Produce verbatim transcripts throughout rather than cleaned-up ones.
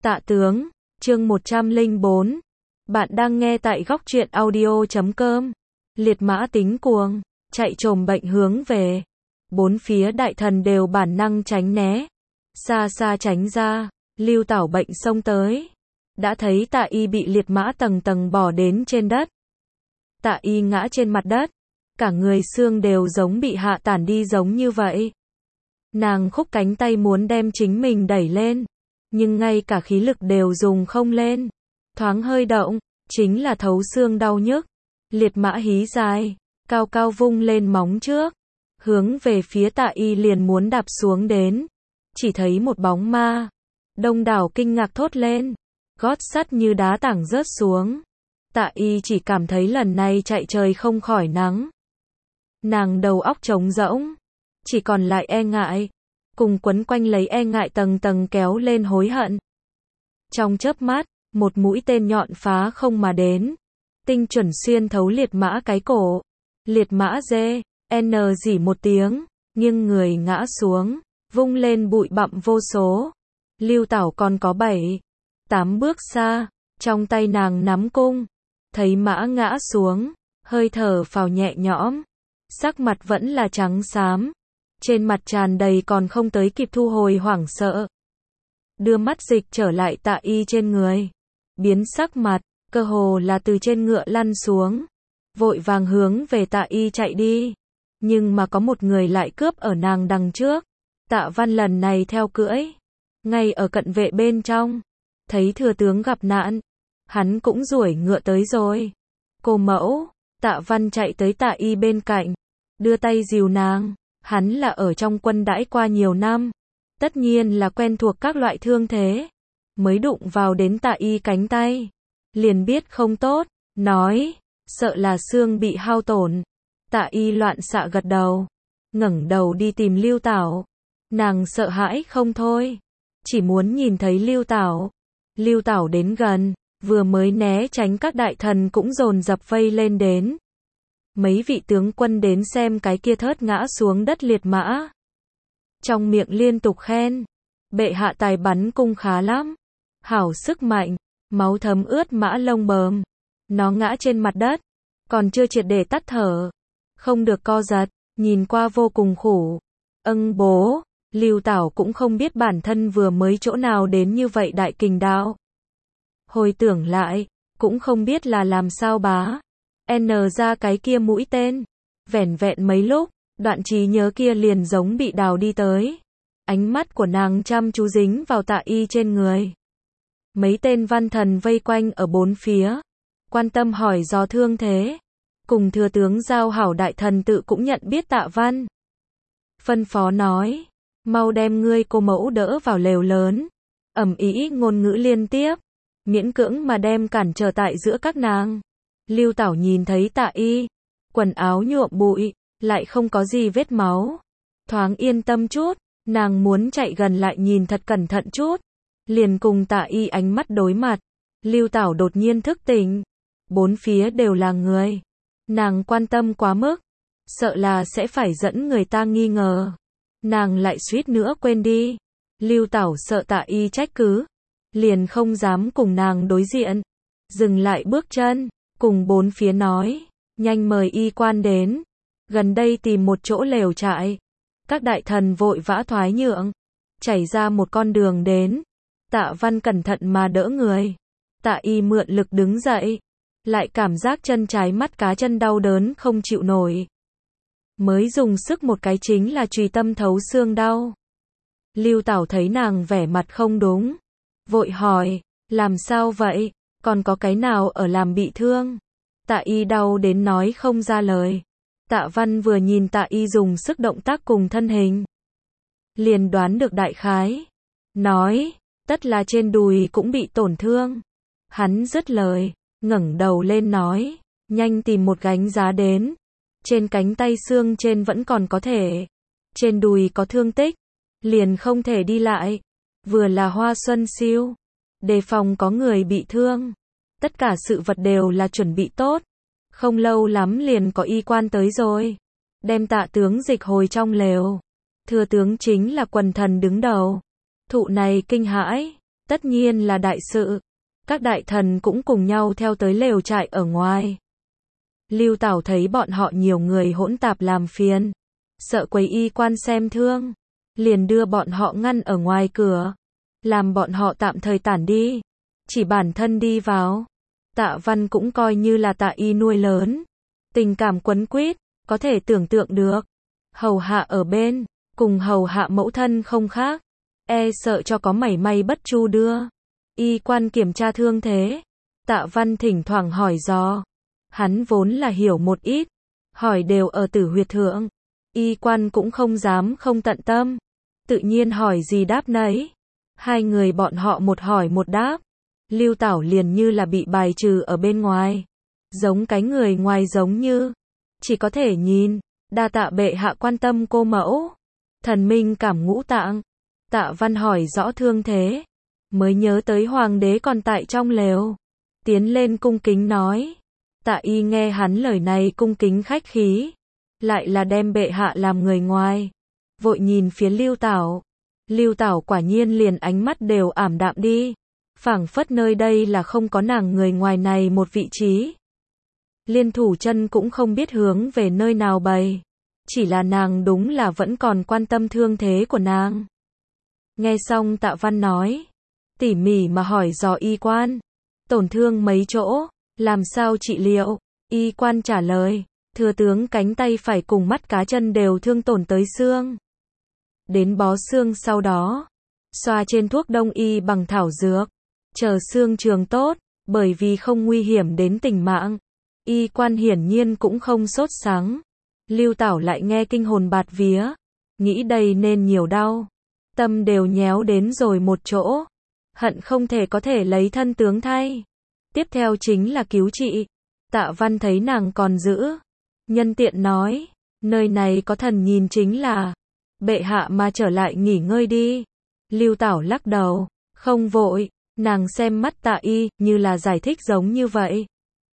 Tạ tướng, chương một trăm lẻ bốn. Bạn đang nghe tại góc truyện audio chấm com. Liệt mã tính cuồng, chạy trồm bệnh hướng về. Bốn phía đại thần đều bản năng tránh né. Xa xa tránh ra, Lưu Tảo bệnh xông tới. Đã thấy Tạ Y bị liệt mã tầng tầng bỏ đến trên đất. Tạ Y ngã trên mặt đất. Cả người xương đều giống bị hạ tản đi giống như vậy. Nàng khúc cánh tay muốn đem chính mình đẩy lên. Nhưng ngay cả khí lực đều dùng không lên. Thoáng hơi động, chính là thấu xương đau nhức. Liệt mã hí dài, cao cao vung lên móng trước. Hướng về phía Tạ Y liền muốn đạp xuống đến. Chỉ thấy một bóng ma. Đông đảo kinh ngạc thốt lên. Gót sắt như đá tảng rớt xuống. Tạ Y chỉ cảm thấy lần này chạy trời không khỏi nắng. Nàng đầu óc trống rỗng. Chỉ còn lại e ngại. Cùng quấn quanh lấy e ngại tầng tầng kéo lên hối hận. Trong chớp mắt, một mũi tên nhọn phá không mà đến. Tinh chuẩn xuyên thấu liệt mã cái cổ. Liệt mã dê, n rỉ một tiếng, nghiêng người ngã xuống, vung lên bụi bặm vô số. Lưu Tảo còn có bảy, tám bước xa, trong tay nàng nắm cung. Thấy mã ngã xuống, hơi thở phào nhẹ nhõm. Sắc mặt vẫn là trắng xám. Trên mặt tràn đầy còn không tới kịp thu hồi hoảng sợ. Đưa mắt dịch trở lại Tạ Y trên người. Biến sắc mặt, cơ hồ là từ trên ngựa lăn xuống. Vội vàng hướng về Tạ Y chạy đi. Nhưng mà có một người lại cướp ở nàng đằng trước. Tạ Văn lần này theo cưỡi. Ngay ở cận vệ bên trong. Thấy thừa tướng gặp nạn. Hắn cũng đuổi ngựa tới rồi. Cô mẫu, Tạ Văn chạy tới Tạ Y bên cạnh. Đưa tay dìu nàng. Hắn là ở trong quân đãi qua nhiều năm. Tất nhiên là quen thuộc các loại thương thế. Mới đụng vào đến Tạ Y cánh tay. Liền biết không tốt. Nói, sợ là xương bị hao tổn. Tạ Y loạn xạ gật đầu. Ngẩng đầu đi tìm Lưu Tảo. Nàng sợ hãi không thôi. Chỉ muốn nhìn thấy Lưu Tảo. Lưu Tảo đến gần. Vừa mới né tránh các đại thần cũng dồn dập vây lên đến. Mấy vị tướng quân đến xem cái kia thớt ngã xuống đất liệt mã. Trong miệng liên tục khen. Bệ hạ tài bắn cung khá lắm. Hảo sức mạnh. Máu thấm ướt mã lông bờm. Nó ngã trên mặt đất. Còn chưa triệt để tắt thở. Không được co giật. Nhìn qua vô cùng khủng. Âng bố. Lưu Tảo cũng không biết bản thân vừa mới chỗ nào đến như vậy đại kình đạo. Hồi tưởng lại. Cũng không biết là làm sao bá. N ra cái kia mũi tên. Vẻn vẹn mấy lúc, đoạn trí nhớ kia liền giống bị đào đi tới. Ánh mắt của nàng chăm chú dính vào Tạ Y trên người. Mấy tên văn thần vây quanh ở bốn phía. Quan tâm hỏi do thương thế. Cùng thừa tướng giao hảo đại thần tự cũng nhận biết Tạ Văn. Phân phó nói. Mau đem ngươi cô mẫu đỡ vào lều lớn. Ầm ĩ ngôn ngữ liên tiếp. Miễn cưỡng mà đem cản trở tại giữa các nàng. Lưu Tảo nhìn thấy Tạ Y, quần áo nhuộm bụi, lại không có gì vết máu. Thoáng yên tâm chút, nàng muốn chạy gần lại nhìn thật cẩn thận chút. Liền cùng Tạ Y ánh mắt đối mặt. Lưu Tảo đột nhiên thức tỉnh. Bốn phía đều là người. Nàng quan tâm quá mức. Sợ là sẽ phải dẫn người ta nghi ngờ. Nàng lại suýt nữa quên đi. Lưu Tảo sợ Tạ Y trách cứ. Liền không dám cùng nàng đối diện. Dừng lại bước chân. Cùng bốn phía nói, nhanh mời y quan đến, gần đây tìm một chỗ lều trại. Các đại thần vội vã thoái nhượng, chảy ra một con đường đến. Tạ Văn cẩn thận mà đỡ người. Tạ Y mượn lực đứng dậy, lại cảm giác chân trái mắt cá chân đau đớn không chịu nổi. Mới dùng sức một cái chính là chùy tâm thấu xương đau. Lưu Tảo thấy nàng vẻ mặt không đúng, vội hỏi, làm sao vậy? Còn có cái nào ở làm bị thương? Tạ Y đau đến nói không ra lời. Tạ Văn vừa nhìn Tạ Y dùng sức động tác cùng thân hình. Liền đoán được đại khái. Nói, tất là trên đùi cũng bị tổn thương. Hắn dứt lời, ngẩng đầu lên nói, nhanh tìm một gánh giá đến. Trên cánh tay xương trên vẫn còn có thể. Trên đùi có thương tích. Liền không thể đi lại. Vừa là hoa xuân siêu. Đề phòng có người bị thương. Tất cả sự vật đều là chuẩn bị tốt. Không lâu lắm liền có y quan tới rồi. Đem Tạ tướng dịch hồi trong lều. Thừa tướng chính là quần thần đứng đầu. Thụ này kinh hãi. Tất nhiên là đại sự. Các đại thần cũng cùng nhau theo tới lều trại ở ngoài. Lưu Tảo thấy bọn họ nhiều người hỗn tạp làm phiền, sợ quấy y quan xem thương, liền đưa bọn họ ngăn ở ngoài cửa, làm bọn họ tạm thời tản đi, chỉ bản thân đi vào. Tạ Văn cũng coi như là Tạ Y nuôi lớn, tình cảm quấn quýt, có thể tưởng tượng được. Hầu hạ ở bên, cùng hầu hạ mẫu thân không khác, e sợ cho có mảy may bất chu đưa. Y quan kiểm tra thương thế, Tạ Văn thỉnh thoảng hỏi dò. Hắn vốn là hiểu một ít, hỏi đều ở tử huyệt thượng. Y quan cũng không dám không tận tâm, tự nhiên hỏi gì đáp nấy. Hai người bọn họ một hỏi một đáp. Lưu Tảo liền như là bị bài trừ ở bên ngoài, giống cái người ngoài giống như, chỉ có thể nhìn. Đa tạ bệ hạ quan tâm cô mẫu. Thần minh cảm ngũ tạng. Tạ Văn hỏi rõ thương thế, mới nhớ tới hoàng đế còn tại trong lều, tiến lên cung kính nói. Tạ Y nghe hắn lời này cung kính khách khí, lại là đem bệ hạ làm người ngoài, vội nhìn phía Lưu Tảo. Lưu Tảo quả nhiên liền ánh mắt đều ảm đạm đi, phảng phất nơi đây là không có nàng người ngoài này một vị trí. Liên thủ chân cũng không biết hướng về nơi nào bày, chỉ là nàng đúng là vẫn còn quan tâm thương thế của nàng. Nghe xong Tạ Văn nói, tỉ mỉ mà hỏi dò y quan, tổn thương mấy chỗ, làm sao trị liệu. Y quan trả lời, thừa tướng cánh tay phải cùng mắt cá chân đều thương tổn tới xương. Đến bó xương sau đó, xoa trên thuốc đông y bằng thảo dược, chờ xương trường tốt, bởi vì không nguy hiểm đến tính mạng. Y quan hiển nhiên cũng không sốt sắng. Lưu Tảo lại nghe kinh hồn bạt vía, nghĩ đây nên nhiều đau, tâm đều nhéo đến rồi một chỗ, hận không thể có thể lấy thân tướng thay. Tiếp theo chính là cứu trị. Tạ Văn thấy nàng còn giữ, nhân tiện nói, nơi này có thần nhìn chính là, bệ hạ mà trở lại nghỉ ngơi đi. Lưu Tảo lắc đầu, không vội, nàng xem mắt Tạ Y, như là giải thích giống như vậy.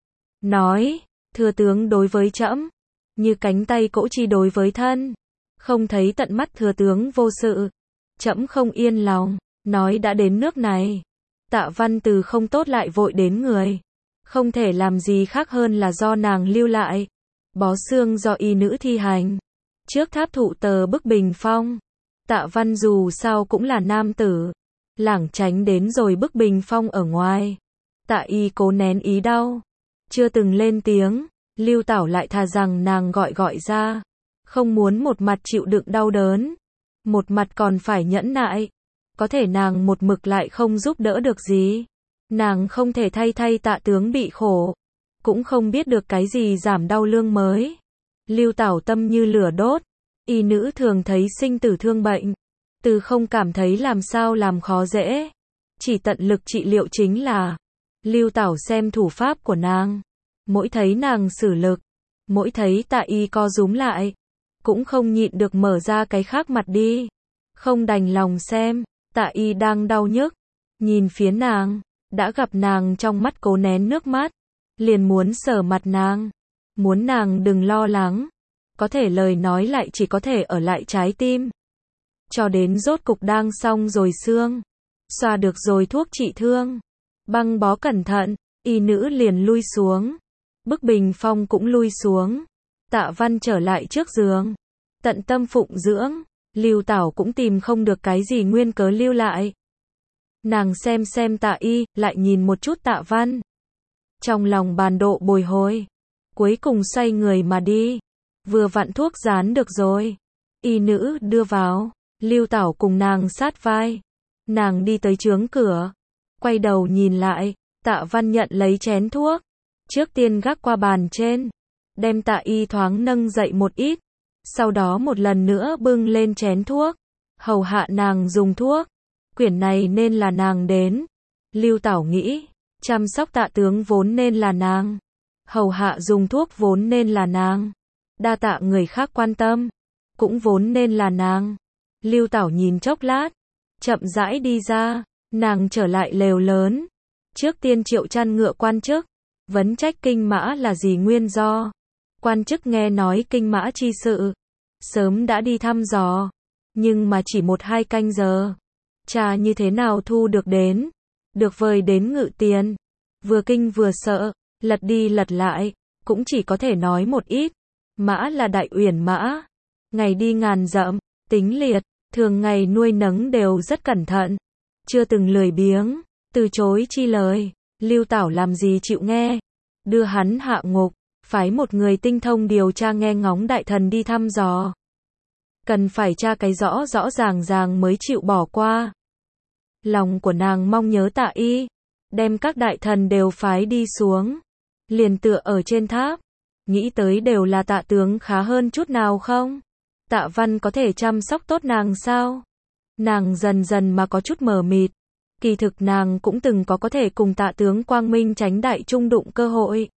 Nói, thừa tướng đối với trẫm, như cánh tay cỗ chi đối với thân, không thấy tận mắt thừa tướng vô sự, trẫm không yên lòng. Nói đã đến nước này, Tạ Văn từ không tốt lại vội đến người, không thể làm gì khác hơn là do nàng lưu lại. Bó xương do y nữ thi hành, trước tháp thụ tờ bức bình phong. Tạ Văn dù sao cũng là nam tử, lảng tránh đến rồi bức bình phong ở ngoài. Tạ Y cố nén ý đau, chưa từng lên tiếng. Lưu Tảo lại thà rằng nàng gọi gọi ra, không muốn một mặt chịu đựng đau đớn, một mặt còn phải nhẫn nại. Có thể nàng một mực lại không giúp đỡ được gì. Nàng không thể thay thay Tạ tướng bị khổ, cũng không biết được cái gì giảm đau lương mới. Lưu Tảo tâm như lửa đốt, y nữ thường thấy sinh tử thương bệnh, từ không cảm thấy làm sao làm khó dễ, chỉ tận lực trị liệu chính là. Lưu Tảo xem thủ pháp của nàng, mỗi thấy nàng sử lực, mỗi thấy Tạ Y co rúm lại, cũng không nhịn được mở ra cái khác mặt đi, không đành lòng xem. Tạ Y đang đau nhức, nhìn phía nàng, đã gặp nàng trong mắt cố nén nước mắt, liền muốn sờ mặt nàng, muốn nàng đừng lo lắng, có thể lời nói lại chỉ có thể ở lại trái tim. Cho đến rốt cục đang xong rồi xương, xoa được rồi thuốc trị thương, băng bó cẩn thận, y nữ liền lui xuống, bức bình phong cũng lui xuống. Tạ Văn trở lại trước giường, tận tâm phụng dưỡng. Lưu Tảo cũng tìm không được cái gì nguyên cớ lưu lại. Nàng xem xem Tạ Y, lại nhìn một chút Tạ Văn, trong lòng bàn độ bồi hồi, cuối cùng xoay người mà đi. Vừa vặn thuốc dán được rồi, y nữ đưa vào, Lưu Tảo cùng nàng sát vai. Nàng đi tới chướng cửa, quay đầu nhìn lại, Tạ Văn nhận lấy chén thuốc, trước tiên gác qua bàn trên, đem Tạ Y thoáng nâng dậy một ít, sau đó một lần nữa bưng lên chén thuốc, hầu hạ nàng dùng thuốc. Quyển này nên là nàng đến. Lưu Tảo nghĩ, chăm sóc Tạ tướng vốn nên là nàng, hầu hạ dùng thuốc vốn nên là nàng, đa tạ người khác quan tâm, cũng vốn nên là nàng. Lưu Tảo nhìn chốc lát, chậm rãi đi ra, nàng trở lại lều lớn, trước tiên triệu chăn ngựa quan chức, vấn trách kinh mã là gì nguyên do. Quan chức nghe nói kinh mã chi sự, sớm đã đi thăm dò, nhưng mà chỉ một hai canh giờ, cha như thế nào thu được đến, được vời đến Ngự Tiền, vừa kinh vừa sợ, lật đi lật lại, cũng chỉ có thể nói một ít, mã là đại uyển mã, ngày đi ngàn dặm, tính liệt, thường ngày nuôi nấng đều rất cẩn thận, chưa từng lười biếng, từ chối chi lời, Lưu Tảo làm gì chịu nghe, đưa hắn hạ ngục, phái một người tinh thông điều tra nghe ngóng đại thần đi thăm dò. Cần phải tra cái rõ rõ ràng ràng mới chịu bỏ qua. Lòng của nàng mong nhớ Tạ Y, đem các đại thần đều phái đi xuống, liền tựa ở trên tháp, nghĩ tới đều là Tạ tướng khá hơn chút nào không? Tạ Văn có thể chăm sóc tốt nàng sao? Nàng dần dần mà có chút mờ mịt, kỳ thực nàng cũng từng có có thể cùng Tạ tướng quang minh tránh đại chung đụng cơ hội.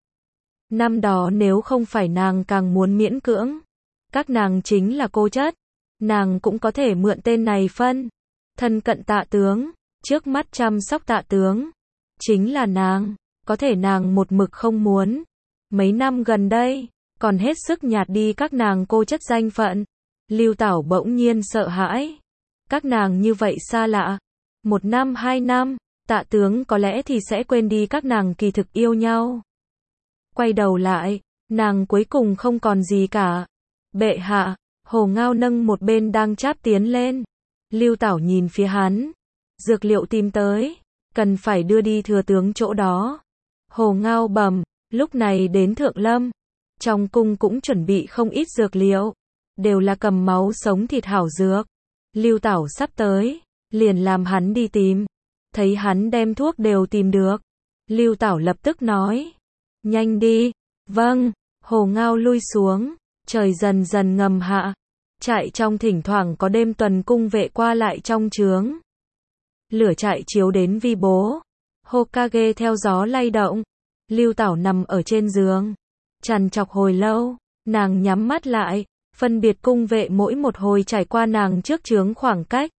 Năm đó nếu không phải nàng càng muốn miễn cưỡng, các nàng chính là cô chất, nàng cũng có thể mượn tên này phân, thân cận Tạ tướng, trước mắt chăm sóc Tạ tướng, chính là nàng, có thể nàng một mực không muốn. Mấy năm gần đây, còn hết sức nhạt đi các nàng cô chất danh phận. Lưu Tảo bỗng nhiên sợ hãi. Các nàng như vậy xa lạ. Một năm hai năm, Tạ tướng có lẽ thì sẽ quên đi các nàng kỳ thực yêu nhau. Quay đầu lại, nàng cuối cùng không còn gì cả. Bệ hạ, Hồ Ngao nâng một bên đang cháp tiến lên. Lưu Tảo nhìn phía hắn. Dược liệu tìm tới, cần phải đưa đi thừa tướng chỗ đó. Hồ Ngao bẩm, lúc này đến Thượng Lâm, trong cung cũng chuẩn bị không ít dược liệu, đều là cầm máu sống thịt hảo dược. Lưu Tảo sắp tới, liền làm hắn đi tìm, thấy hắn đem thuốc đều tìm được. Lưu Tảo lập tức nói, nhanh đi. Vâng. Hồ Ngao lui xuống, trời dần dần ngầm hạ, trại trong thỉnh thoảng có đêm tuần cung vệ qua lại trong trướng. Lửa trại chiếu đến vi bố, Hokage theo gió lay động. Lưu Tảo nằm ở trên giường, trằn trọc hồi lâu, nàng nhắm mắt lại, phân biệt cung vệ mỗi một hồi trải qua nàng trước trướng khoảng cách.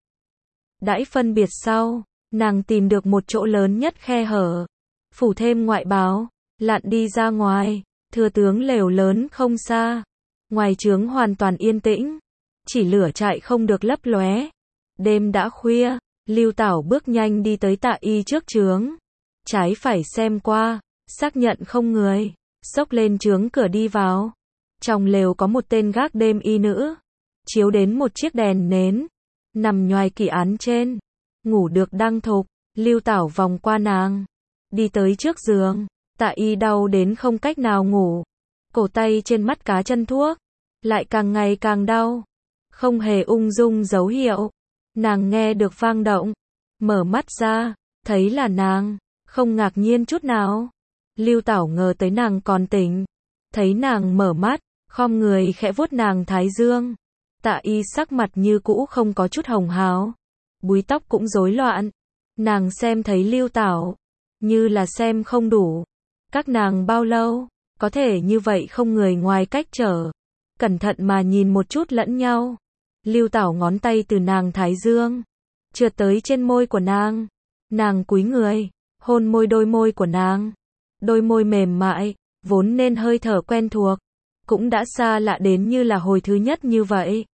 Đãi phân biệt sau, nàng tìm được một chỗ lớn nhất khe hở, phủ thêm ngoại báo, lặn đi ra ngoài, thừa tướng lều lớn không xa, ngoài trướng hoàn toàn yên tĩnh, chỉ lửa trại không được lấp lóe. Đêm đã khuya, Lưu Tảo bước nhanh đi tới Tạ Y trước trướng, trái phải xem qua, xác nhận không người, xốc lên trướng cửa đi vào. Trong lều có một tên gác đêm y nữ, chiếu đến một chiếc đèn nến, nằm nhoài kỷ án trên, ngủ được đang thục. Lưu Tảo vòng qua nàng, đi tới trước giường. Tạ Y đau đến không cách nào ngủ, cổ tay trên mắt cá chân thuốc, lại càng ngày càng đau, không hề ung dung dấu hiệu. Nàng nghe được vang động, mở mắt ra, thấy là nàng, không ngạc nhiên chút nào. Lưu Tảo ngờ tới nàng còn tỉnh, thấy nàng mở mắt, khom người khẽ vuốt nàng thái dương. Tạ Y sắc mặt như cũ không có chút hồng hào, búi tóc cũng rối loạn. Nàng xem thấy Lưu Tảo, như là xem không đủ. Các nàng bao lâu, có thể như vậy không người ngoài cách trở, cẩn thận mà nhìn một chút lẫn nhau. Lưu Tảo ngón tay từ nàng thái dương, trượt tới trên môi của nàng. Nàng cúi người, hôn môi đôi môi của nàng. Đôi môi mềm mại, vốn nên hơi thở quen thuộc, cũng đã xa lạ đến như là hồi thứ nhất như vậy.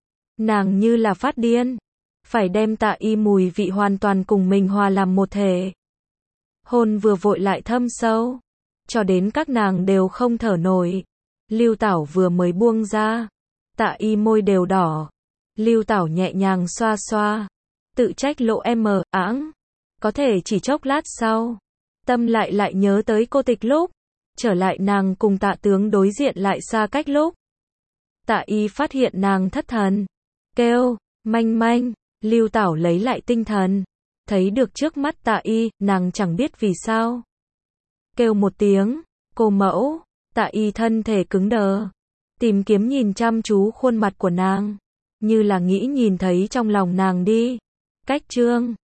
Nàng như là phát điên, phải đem Tạ Y mùi vị hoàn toàn cùng mình hòa làm một thể. Hôn vừa vội lại thâm sâu, cho đến các nàng đều không thở nổi. Lưu Tảo vừa mới buông ra, Tạ Y môi đều đỏ. Lưu Tảo nhẹ nhàng xoa xoa, tự trách lộ em áng, có thể chỉ chốc lát sau, tâm lại lại nhớ tới cô tịch lúc, trở lại nàng cùng Tạ tướng đối diện lại xa cách lúc. Tạ Y phát hiện nàng thất thần, kêu, manh manh. Lưu Tảo lấy lại tinh thần, thấy được trước mắt Tạ Y, nàng chẳng biết vì sao. Kêu một tiếng, cô mẫu. Tạ Y thân thể cứng đờ, tìm kiếm nhìn chăm chú khuôn mặt của nàng, như là nghĩ nhìn thấy trong lòng nàng đi. Cách chương